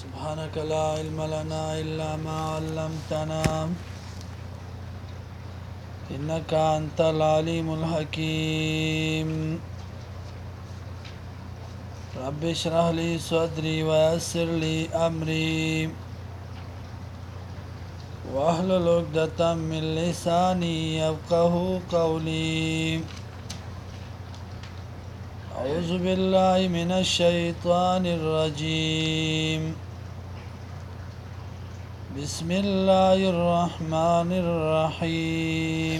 سبحانك لا علم لنا إلا ما علمتنا إنك أنت العليم الحكيم رب اشرح لي صدري ويسر لي أمري واحلل عقدة من لساني يفقه قولي أعوذ بالله من الشيطان الرجيم بسم الله الرحمن الرحيم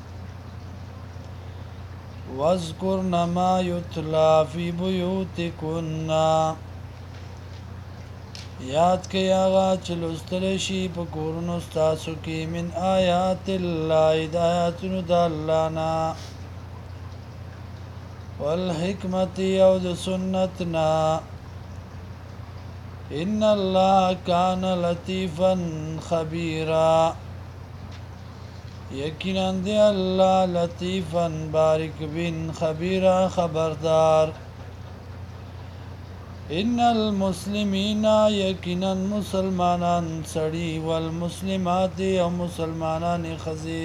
واذكرن ما يتلى في بيوتكن یاد کئی آغا چلوستل شي په کورونو ستاسو کې من آیات الله د آیاتونو د الله نه والحکمت او د سنتنا ان الله کان لطیفا خبیرا یقینا دی الله لطیفا بارک بن خبیرا خبردار ان المسلمین یقینا مسلمانان سړي والمسلمات او مسلمانان خزي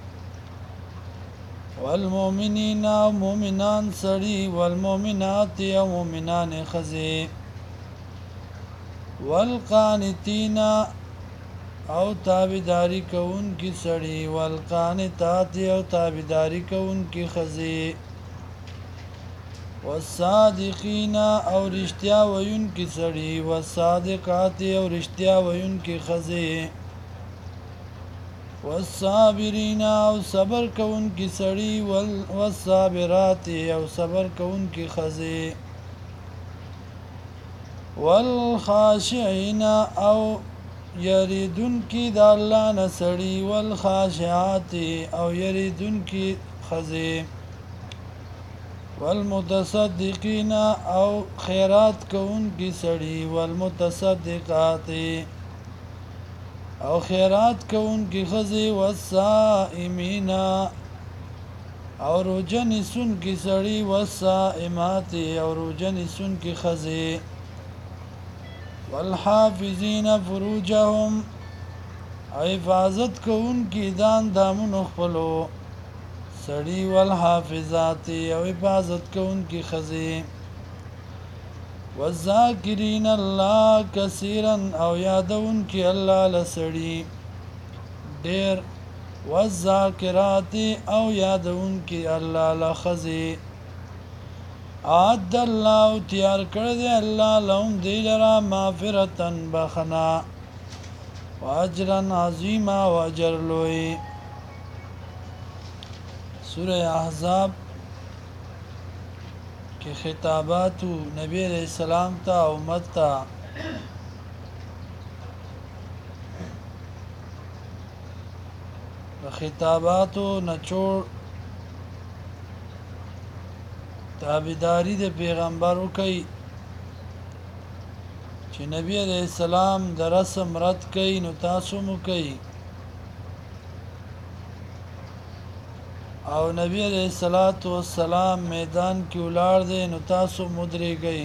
والمؤمنین او مؤمنان سړي والمؤمنات او مؤمنان خزي والقانتین او تابعداری کون کی سړي والقانتات او تابعداری کون کی خزي والصادقین او رشتیا وین کی سړي والصادقات او رشتیا وین کی خزي والصابرین او صبر کون کی سړي والصابرات او صبر کون کی خزي والخاشعين او یریدون کی د الله نسړي والخاشعات او یریدون کی خزي والمتصدقين او خیرات کون کی سړي والمتصدقات او خیرات کون کی خزي والصائمين او روزن سن کی سړي والصائمات او روزن سن کی خزي والحافظین فروجهم حفاظت کون کی دان دامن خپلو سړي والحافظات او حفاظت کون کی خزي والذاکرین الله کثیرا او یادون کی الله لسړي ډیر والذاکرات او یادون کی الله لخزي عاد الله تیار کړ دې الله لهم دی لرا مغفرتن بخنا واجرا عظیما واجر لوی سوره احزاب کې خطابات نبی علیہ السلام ته امت ته خطابات نچوړ تابعداري د پیغمبر وکي چې نبی عليه السلام د رسم رد کوي نو تاسو مو کوي او نبی عليه السلام میدان کې ولار دي نو تاسو مدريږئ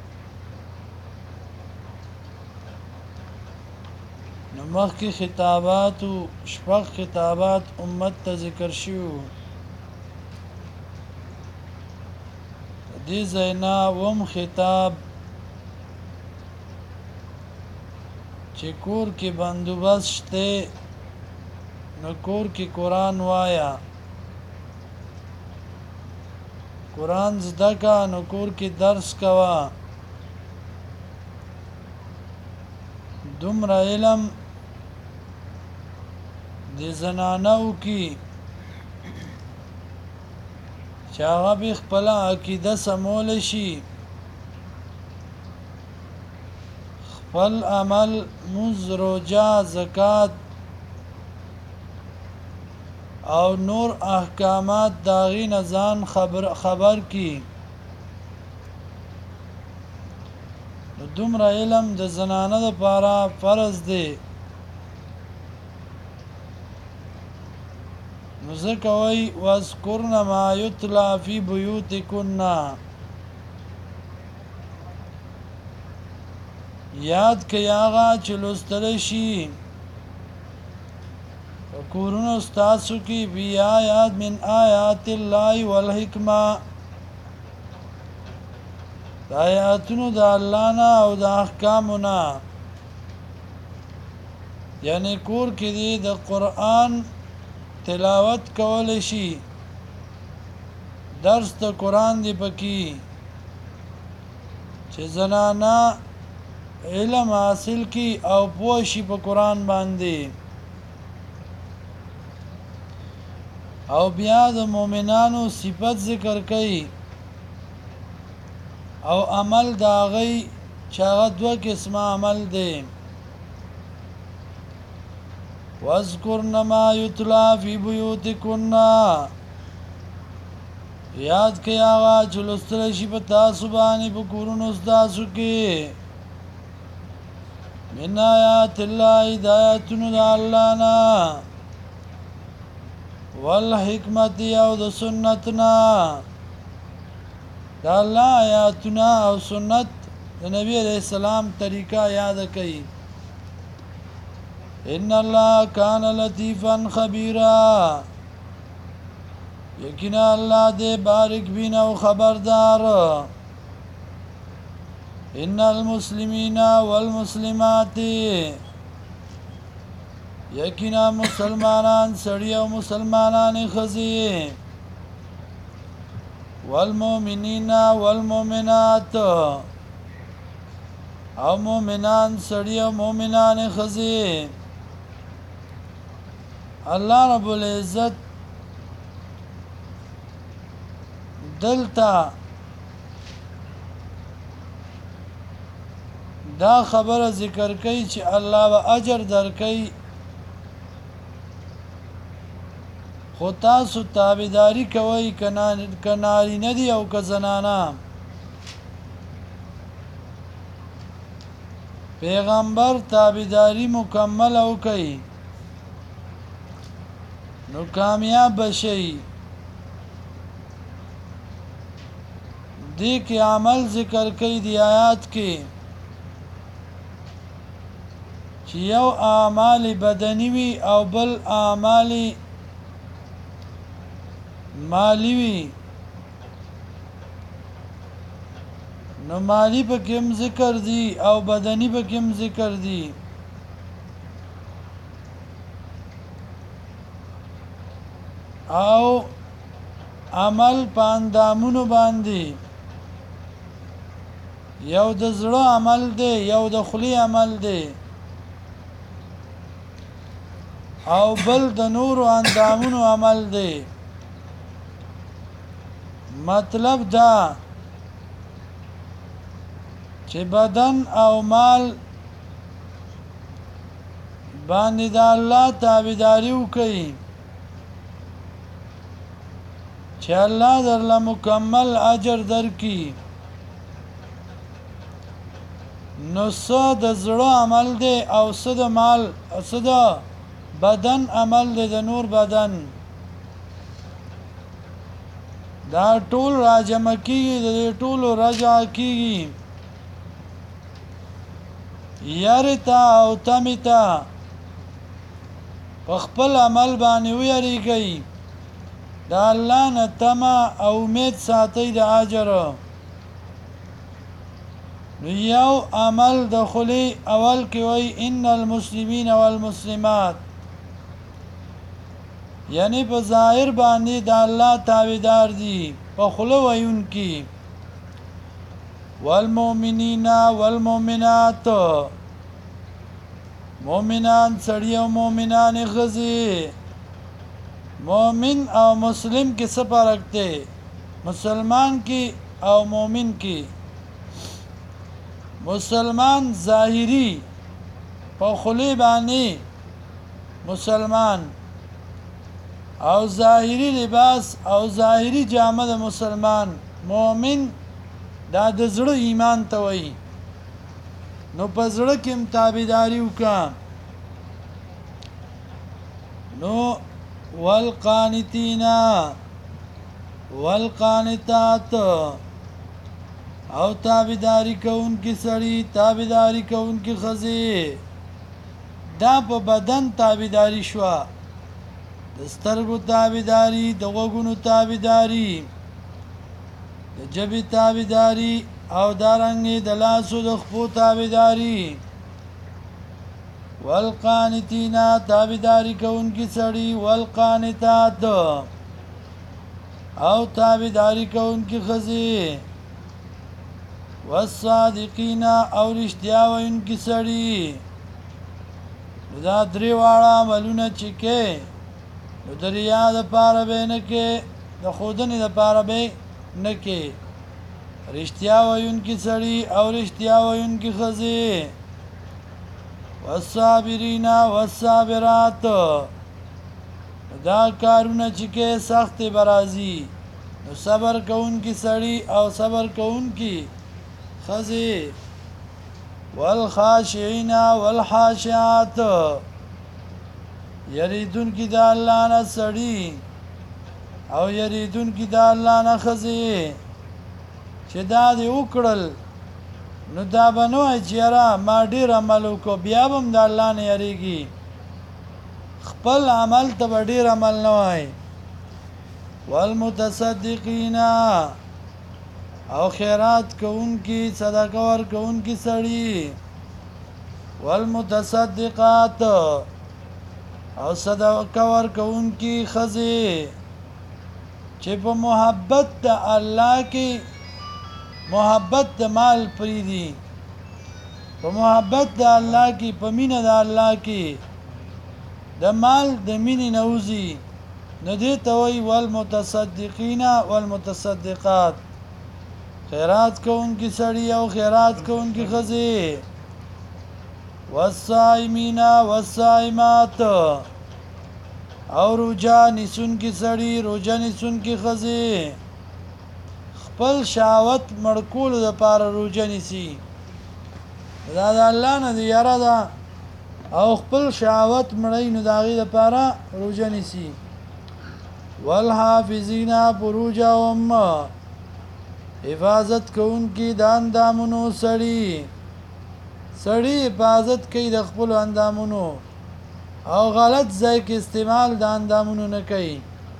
نو مخکې خطابات او شپږ خطابات امت ته ذکر شوه دی زینا وم خطاب چې کور کې بندوبست شته نو کور کې قران وایا قران زده کا نو کور کې درس کوا دومره علم د زنانو کې چې هغه به خپل عقیده سمول شي خپل عمل مز روجا زکات او نور احکامات داغی نزان خبر کی دومره علم د زنانه لپاره فرض دی نو ځکه وای واذکرن ما یتلا فی بیوتکن یاد کړئ هغه چې لوستلی شي په کورونو ستاسو کې بی آیات من آیات الله والحکمه د آیاتونو د الله نه او د احکامو نه یعنی کور کې دی د قرآن تلاوت کول شي درس د قرآن دی پکې چې زنانا علم حاصل کی او پوه شي په قرآن باندې او بیا د مؤمنانو صفت ذکر کوي او عمل دا غي چې هغه دوه قسمه عمل دی واذکرن ما یتلا فی بیوتکن یاد کړئ هغه چې لوستل شي په تاسو باندې په کورونو ستاسو کې من آیات الله هدایتونو د الله نه والحکمت او د سنتنا د الله آیاتونه او سنت د نبی علیہ السلام طریقہ یاد کړئ ان الله کان لطیفا خبیرا یقینا الله دې بارک بین او خبردار ان المسلمین والمسلمات یقینا مسلمانان سړي او مسلمانان خزي والمؤمنین والمؤمنات او مؤمنان سړي او مؤمنان خزي الله رب العزت دلتا دا خبره ذکر کوي چې الله به اجر درکوي خو تاسو تابعداري کوئ که نارینه دي او که زنانه پیغمبر تابعداري مکمل وکړئ نو کامیاب بشئ دی کې عمل ذکر کوي دی آیات کې چې یو اعمال بدنی وي او بل اعمال مالی وي نو مالی په کوم ذکر دی او بدنی په کوم ذکر دی او عمل پاندامونو باندې یو د زړه عمل دی یو د خلی عمل دی او بل د نور اندامونو عمل دی مطلب دا چې بدن او مال باندې د الله تابعداري وکړي چې الله درله مکمل اجر درکړي نو څه د زړه عمل دی او څه د مال څه د بدن عمل دی د نور بدن دا ټول راجمع کیږي د ټولو رجع کیږي یارتا او تمیتا په خپل عمل باندې ویریږي دا الله نه تما او امید ساتي د اجر نو یو عمل د خلی اول کې وای ان المسلمین والمسلمات یعنی په ظاهر باندې د الله تابعدار دي په خله وایون کې والمؤمنین والمؤمنات مؤمنان سړي او مؤمنان خزي مؤمن او مسلم کې څه فرق دی مسلمان کې او مؤمن کې مسلمان ظاهری په خلی باندې مسلمان او ظاهری لباس او ظاهری جامه د مسلمان مؤمن دا د زړه ایمان ته وایي نو په زړه کې تابعداري وکړه نو والقانتین والقانتات او تابعداري کوونکی سړی تابعداري کوونکی ښځې دا په بدن تابعداري شوه د سترګو تابعداري د غوږونو تابعداري د ژبې تابعداري او دارنګې د لاسو د خپو تابعداري والقانتین تابعداري کوونکی سړي والقانتات او تابعداري کوونکی ښځې والصادقین او رښتیا ویونکي سړي نو دا درې واړه عملونه چې کې نو د ریا دپاره به نه کې د ښودنې دپاره به نه کې رښتیا ویونکي سړي او رښتیا ویونکي ښځې والصابرین والصابرات دا کارونه چې کې سختې به راځي نو صبر کوونکي سړي او صبر کوونکي ښځې والخاشعین والحاشعات یریدونکي د الله نه سړي او یریدونکي د الله نه ښځې چې دا دې وکړل نو دا به نه وایي چې یاره ما ډېر عمل وکړو بیا به هم د الله نه یریږي خپل عمل ته به ډېر عمل نه وایي والمتصدقین او خیرات کوونکی صدقه ورکوونکی سړي والمتصدقات او صدقه ورکوونکی ښځې چې په محبت د الله کې محبت د مال پریدي په محبت د الله کې په مینه د الله کې د مال د مینې نه وځي نو دې ته وایي والمتصدقین والمتصدقات خیرات کوونکی سړي او خیرات کوونکی ښځې والصائمین والصائمات او روژه نیسونکي سړي روژه نیسونکي ښځې خپل شهوت مړ کولو دپاره روژه نیسي دا د الله نه د یاره ده او خپل شهوت مړی نو د هغې دپاره روژه نیسي والحافظین فروجهم حفاظت کوونکي د اندامونو سړي حفاظت کوي د خپلو اندامونو او غلط ځای کې استعمال د اندامونو نه کوي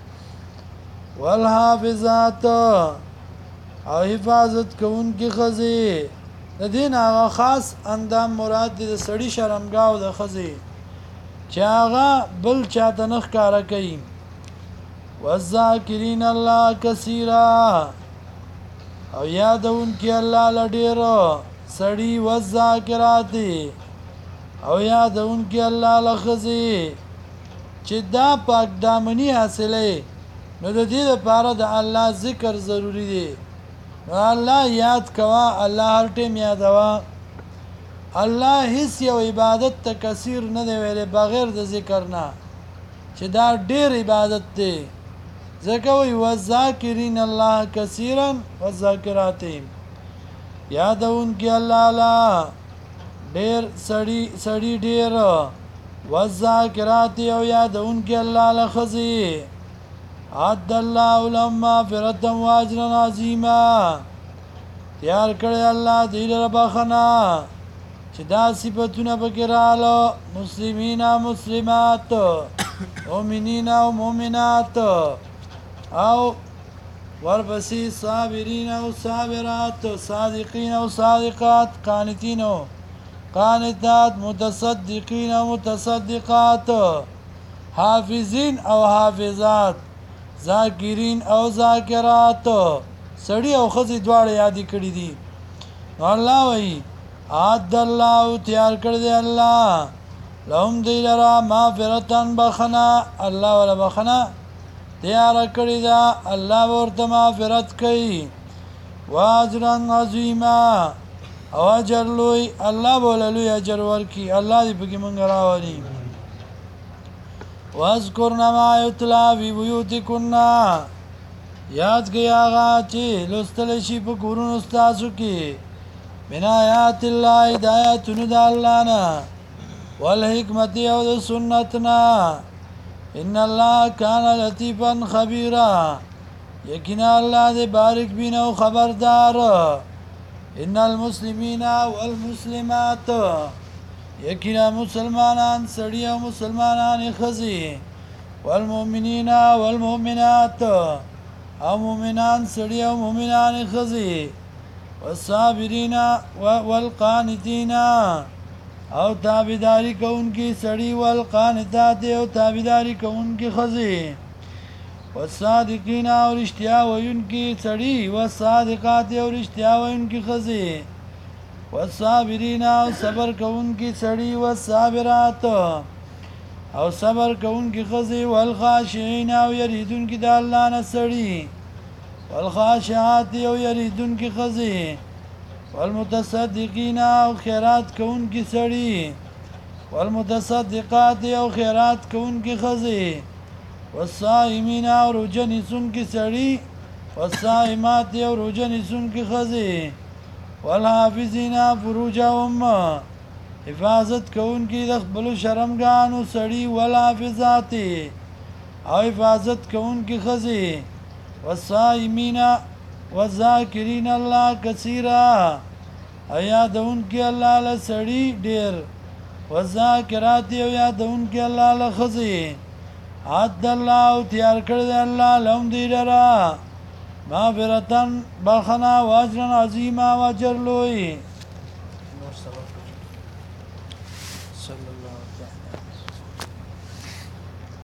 والحافظات او حفاظت کوونکي ښځې د دې نه هغه خاص اندام مراد دی د سړي شرمګاه د ښځې چې هغه بل چاته نه ښکاره کوي والذاکرین الله کثیرا او یادونکي الله له ډېرو سړي والذاکرات او یادونکي الله له ښځې چې دا پاک دامني حاصلې نو د دې دپاره د الله ذکر ضروري دی نو الله یاد کوه الله هر ټیم یادوه الله هیڅ یو عبادت ته کثیر نه دی ویلی بغیر د ذکر نه چې دا ډېر عبادت دی ځکه وایي والذاکرین الله کثیرا والذاکرات یادونکي الله له ډېر سړي ډېر والذاکرات او یادونکي الله له ښځې عد الله لهم مغفرة واجرا عظیما تیار کړی الله دوی لره بخښنه چې دا صفتونه پکې راغله مسلمین او مسلمات مؤمنین او مؤمنات او ورپسې صابرین او صابرات صادقین او صادقات قانتین او قانتات متصدقین او متصدقات حافظین او حافظات ذاکرین او ذاکرات سړي او ښځې دواړه یادې کړي دي الله وایي عد الله تیار کړی دی الله لهم دوی لره مغفرتن بخښنه الله وله بخښنه تیاره کړې ده الله به ورته مغفرت کوي واجرا عظیما او اجر لوی الله به وله لوی اجر ورکړي الله دې پکې موږ راولي واذکرن ما یتلی فی بیوتکن یاد کړئ هغه چې لوستلی شي په کورونو ستاسو کې من آیات الله د آیاتونو د الله نه والحکمت او د سنت نه ان الله کان لطیفا خبیرا یقینا الله دې بارک بین او خبردار ان المسلمین والمسلمات یقینا مسلمانان سړي او مسلمانان ښځې والمؤمنین والمؤمنات او مؤمنان سړي او مؤمنان ښځې والصابرین والقانتین او تابعداري کوونکي سړي والقانتات او تابعداري کوونکي ښځې والصادقین او رښتیا ویونکي سړي والصادقات او رښتیا ویونکي ښځې والصابرین او صبر کوونکي سړي والصابرات او صبر کوونکي ښځې والخاشعین او یریدونکي د الله نه سړي والخاشعات او یریدونکي ښځې والمتصدقین او خیرات کوونکي سړي والمتصدقات او خیرات کوونکي ښځې والصائمین او روژه نیسونکي سړي والصائمات او روژه نیسونکي ښځې والحافظین فروجهم حفاظت کوونکي د خپلو شرمګانو سړي والحافظات او حفاظت کوونکي ښځې والصائمین والذاکرین الله کثیرا او یادونکي الله له سړي ډېر والذاکرات او یادونکي الله له ښځې عد الله تیار کړی دی الله لهم دوی لره مغفرتن بخښنه و اجرا عظیما و اجر لوی صلی الله علیه